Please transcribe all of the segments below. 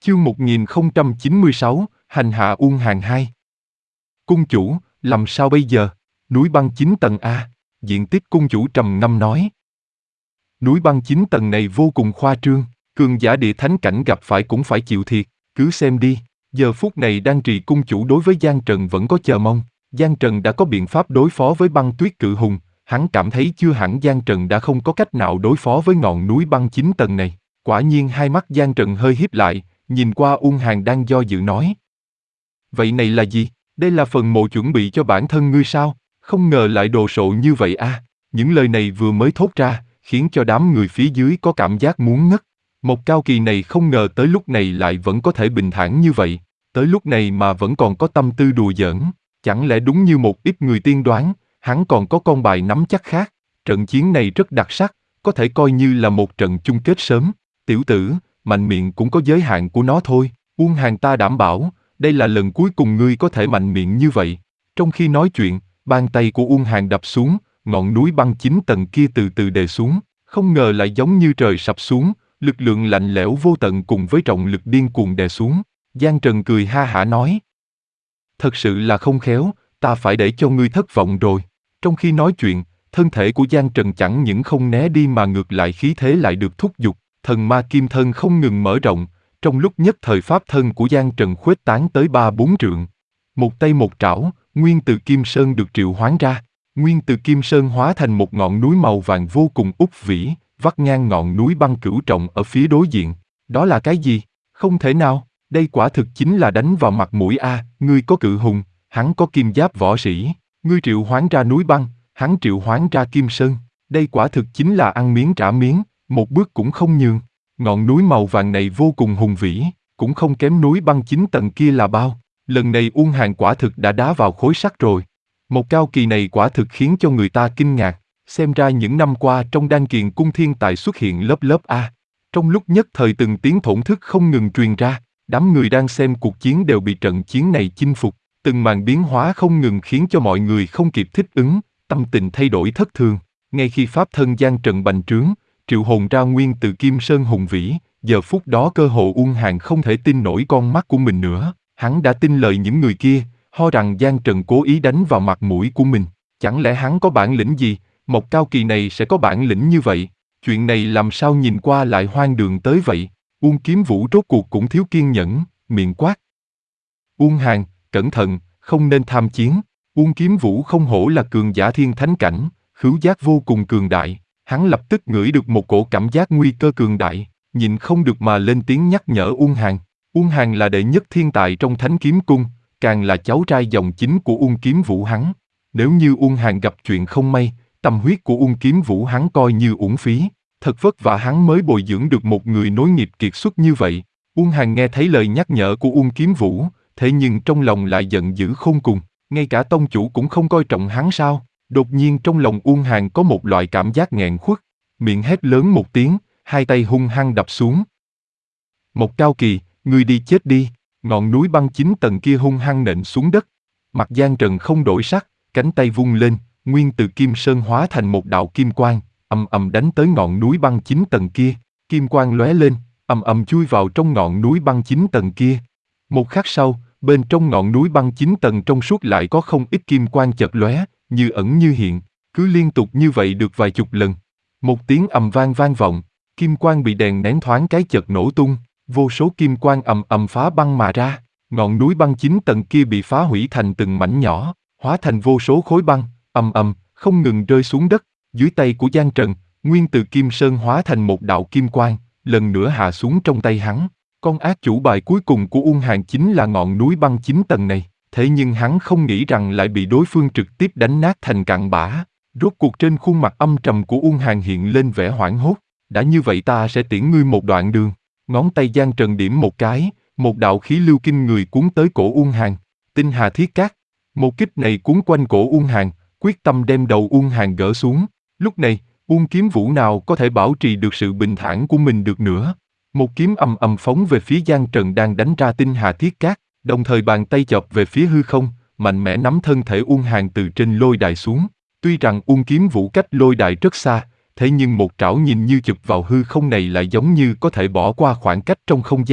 Chương 1096, Hành hạ Uông Hàn 2. Cung chủ, làm sao bây giờ? Núi băng 9 tầng A, diện tích cung chủ trầm ngâm nói. Núi băng 9 tầng này vô cùng khoa trương, cường giả địa thánh cảnh gặp phải cũng phải chịu thiệt, cứ xem đi. Giờ phút này đang trì cung chủ đối với Giang Trần vẫn có chờ mong. Giang Trần đã có biện pháp đối phó với băng tuyết cự hùng, hắn cảm thấy chưa hẳn Giang Trần đã không có cách nào đối phó với ngọn núi băng 9 tầng này. Quả nhiên hai mắt Giang Trần hơi híp lại, nhìn qua Uông Hàn đang do dự nói. Vậy này là gì? Đây là phần mộ chuẩn bị cho bản thân ngươi sao? Không ngờ lại đồ sộ như vậy a. Những lời này vừa mới thốt ra, khiến cho đám người phía dưới có cảm giác muốn ngất. Một Cao Kỳ này không ngờ tới lúc này lại vẫn có thể bình thản như vậy, tới lúc này mà vẫn còn có tâm tư đùa giỡn. Chẳng lẽ đúng như một ít người tiên đoán, hắn còn có con bài nắm chắc khác. Trận chiến này rất đặc sắc, có thể coi như là một trận chung kết sớm. Tiểu tử, mạnh miệng cũng có giới hạn của nó thôi. Uông Hàn, ta đảm bảo, đây là lần cuối cùng ngươi có thể mạnh miệng như vậy. Trong khi nói chuyện, bàn tay của Uông Hàn đập xuống, ngọn núi băng 9 tầng kia từ từ đè xuống, không ngờ lại giống như trời sập xuống, lực lượng lạnh lẽo vô tận cùng với trọng lực điên cuồng đè xuống. Giang Trần cười ha hả nói. Thật sự là không khéo, ta phải để cho ngươi thất vọng rồi. Trong khi nói chuyện, thân thể của Giang Trần chẳng những không né đi mà ngược lại khí thế lại được thúc giục, thần ma kim thân không ngừng mở rộng, trong lúc nhất thời pháp thân của Giang Trần khuếch tán tới 3-4 trượng. Một tay một trảo, nguyên từ Kim Sơn được triệu hoán ra, nguyên từ Kim Sơn hóa thành một ngọn núi màu vàng vô cùng út vĩ, vắt ngang ngọn núi băng cửu trọng ở phía đối diện. Đó là cái gì? Không thể nào, đây quả thực chính là đánh vào mặt mũi a. Ngươi có cự hùng, hắn có kim giáp võ sĩ, ngươi triệu hoán ra núi băng, hắn triệu hoán ra Kim Sơn, đây quả thực chính là ăn miếng trả miếng, một bước cũng không nhường. Ngọn núi màu vàng này vô cùng hùng vĩ, cũng không kém núi băng 9 tầng kia là bao. Lần này Uông Hàn quả thực đã đá vào khối sắt rồi. Một Cao Kỳ này quả thực khiến cho người ta kinh ngạc, xem ra những năm qua trong đan kiền cung thiên tài xuất hiện lớp lớp A. Trong lúc nhất thời từng tiếng thổn thức không ngừng truyền ra, đám người đang xem cuộc chiến đều bị trận chiến này chinh phục, từng màn biến hóa không ngừng khiến cho mọi người không kịp thích ứng, tâm tình thay đổi thất thường. Ngay khi pháp thân Giang Trần bành trướng, triệu hồn ra nguyên từ Kim Sơn hùng vĩ, giờ phút đó cơ hồ Uông Hàn không thể tin nổi con mắt của mình nữa. Hắn đã tin lời những người kia, ho rằng Giang Trần cố ý đánh vào mặt mũi của mình. Chẳng lẽ hắn có bản lĩnh gì, một Cao Kỳ này sẽ có bản lĩnh như vậy? Chuyện này làm sao nhìn qua lại hoang đường tới vậy? Uông Kiếm Vũ rốt cuộc cũng thiếu kiên nhẫn, miệng quát. Uông Hàn, cẩn thận, không nên tham chiến. Uông Kiếm Vũ không hổ là cường giả thiên thánh cảnh, khứu giác vô cùng cường đại. Hắn lập tức ngửi được một cổ cảm giác nguy cơ cường đại, nhịn không được mà lên tiếng nhắc nhở Uông Hàn. Uông Hàn là đệ nhất thiên tài trong Thánh Kiếm Cung, càng là cháu trai dòng chính của Uông Kiếm Vũ hắn. Nếu như Uông Hàn gặp chuyện không may, tâm huyết của Uông Kiếm Vũ hắn coi như uổng phí. Thật vất vả hắn mới bồi dưỡng được một người nối nghiệp kiệt xuất như vậy. Uông Hàn nghe thấy lời nhắc nhở của Uông Kiếm Vũ, thế nhưng trong lòng lại giận dữ khôn cùng. Ngay cả tông chủ cũng không coi trọng hắn sao? Đột nhiên trong lòng Uông Hàn có một loại cảm giác nghẹn khuất, miệng hét lớn một tiếng, hai tay hung hăng đập xuống. Một Cao Kỳ, ngươi đi chết đi! Ngọn núi băng 9 tầng kia hung hăng nện xuống đất. Mặt Giang Trần không đổi sắc, cánh tay vung lên, nguyên từ Kim Sơn hóa thành một đạo kim quang, ầm ầm đánh tới ngọn núi băng 9 tầng kia. Kim quang lóe lên, ầm ầm chui vào trong ngọn núi băng 9 tầng kia. Một khắc sau, bên trong ngọn núi băng 9 tầng trong suốt lại có không ít kim quang chợt lóe, như ẩn như hiện, cứ liên tục như vậy được vài chục lần. Một tiếng ầm vang vang vọng, kim quang bị đèn nén thoáng cái chợt nổ tung, vô số kim quang ầm ầm phá băng mà ra, ngọn núi băng 9 tầng kia bị phá hủy thành từng mảnh nhỏ, hóa thành vô số khối băng, ầm ầm, không ngừng rơi xuống đất. Dưới tay của Giang Trần, nguyên từ Kim Sơn hóa thành một đạo kim quang, lần nữa hạ xuống trong tay hắn. Con ác chủ bài cuối cùng của Uông Hàn chính là ngọn núi băng 9 tầng này. Thế nhưng hắn không nghĩ rằng lại bị đối phương trực tiếp đánh nát thành cặn bã. Rốt cuộc trên khuôn mặt âm trầm của Uông Hàn hiện lên vẻ hoảng hốt. Đã như vậy ta sẽ tiễn ngươi một đoạn đường. Ngón tay Giang Trần điểm một cái, một đạo khí lưu kinh người cuốn tới cổ Uông Hàn. Tinh hà thiết cát. Một kích này cuốn quanh cổ Uông Hàn, quyết tâm đem đầu Uông Hàn gỡ xuống. Lúc này, Uông Kiếm Vũ nào có thể bảo trì được sự bình thản của mình được nữa. Một kiếm ầm ầm phóng về phía Giang Trần đang đánh ra tinh hà thiết cát. Đồng thời bàn tay chộp về phía hư không, mạnh mẽ nắm thân thể Uông Hàn từ trên lôi đài xuống. Tuy rằng Uông Kiếm Vũ cách lôi đài rất xa, thế nhưng một trảo nhìn như chụp vào hư không này lại giống như có thể bỏ qua khoảng cách trong không gian,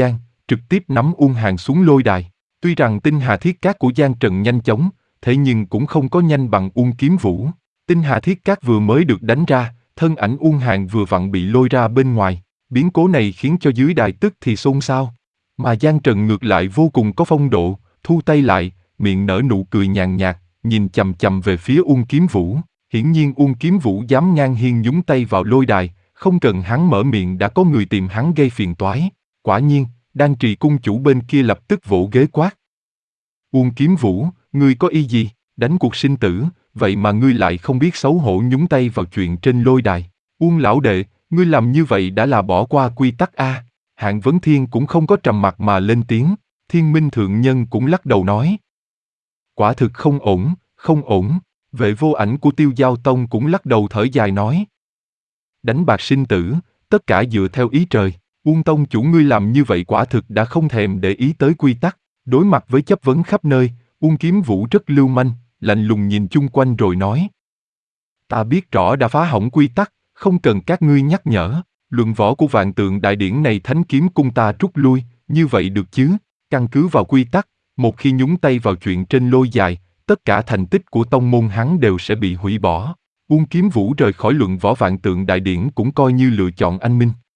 trực tiếp nắm Uông Hàn xuống lôi đài. Tuy rằng tinh hà thiết cát của Giang Trần nhanh chóng, thế nhưng cũng không có nhanh bằng Uông Kiếm Vũ. Tinh hà thiết cát vừa mới được đánh ra, thân ảnh Uông Hàn vừa vặn bị lôi ra bên ngoài. Biến cố này khiến cho dưới đài tức thì xôn xao. Mà Giang Trần ngược lại vô cùng có phong độ, thu tay lại, miệng nở nụ cười nhàn nhạt, nhìn chằm chằm về phía Uông Kiếm Vũ. Hiển nhiên Uông Kiếm Vũ dám ngang nhiên nhúng tay vào lôi đài, không cần hắn mở miệng đã có người tìm hắn gây phiền toái. Quả nhiên, Đan Trì cung chủ bên kia lập tức vỗ ghế quát. Uông Kiếm Vũ, ngươi có ý gì? Đánh cuộc sinh tử, vậy mà ngươi lại không biết xấu hổ nhúng tay vào chuyện trên lôi đài. Uông lão đệ, ngươi làm như vậy đã là bỏ qua quy tắc a. Hạng Vấn Thiên cũng không có trầm mặc mà lên tiếng, Thiên Minh thượng nhân cũng lắc đầu nói. Quả thực không ổn, không ổn. Vệ Vô Ảnh của Tiêu Giao Tông cũng lắc đầu thở dài nói. Đánh bạc sinh tử, tất cả dựa theo ý trời. Uông tông chủ ngươi làm như vậy quả thực đã không thèm để ý tới quy tắc. Đối mặt với chất vấn khắp nơi, Uông Kiếm Vũ rất lưu manh, lạnh lùng nhìn chung quanh rồi nói. Ta biết rõ đã phá hỏng quy tắc, không cần các ngươi nhắc nhở. Luận võ của Vạn Tượng Đại Điển này Thánh Kiếm cung ta rút lui, như vậy được chứ? Căn cứ vào quy tắc, một khi nhúng tay vào chuyện trên lôi dài, tất cả thành tích của tông môn hắn đều sẽ bị hủy bỏ. Uông Kiếm Vũ rời khỏi luận võ Vạn Tượng Đại Điển cũng coi như lựa chọn anh minh.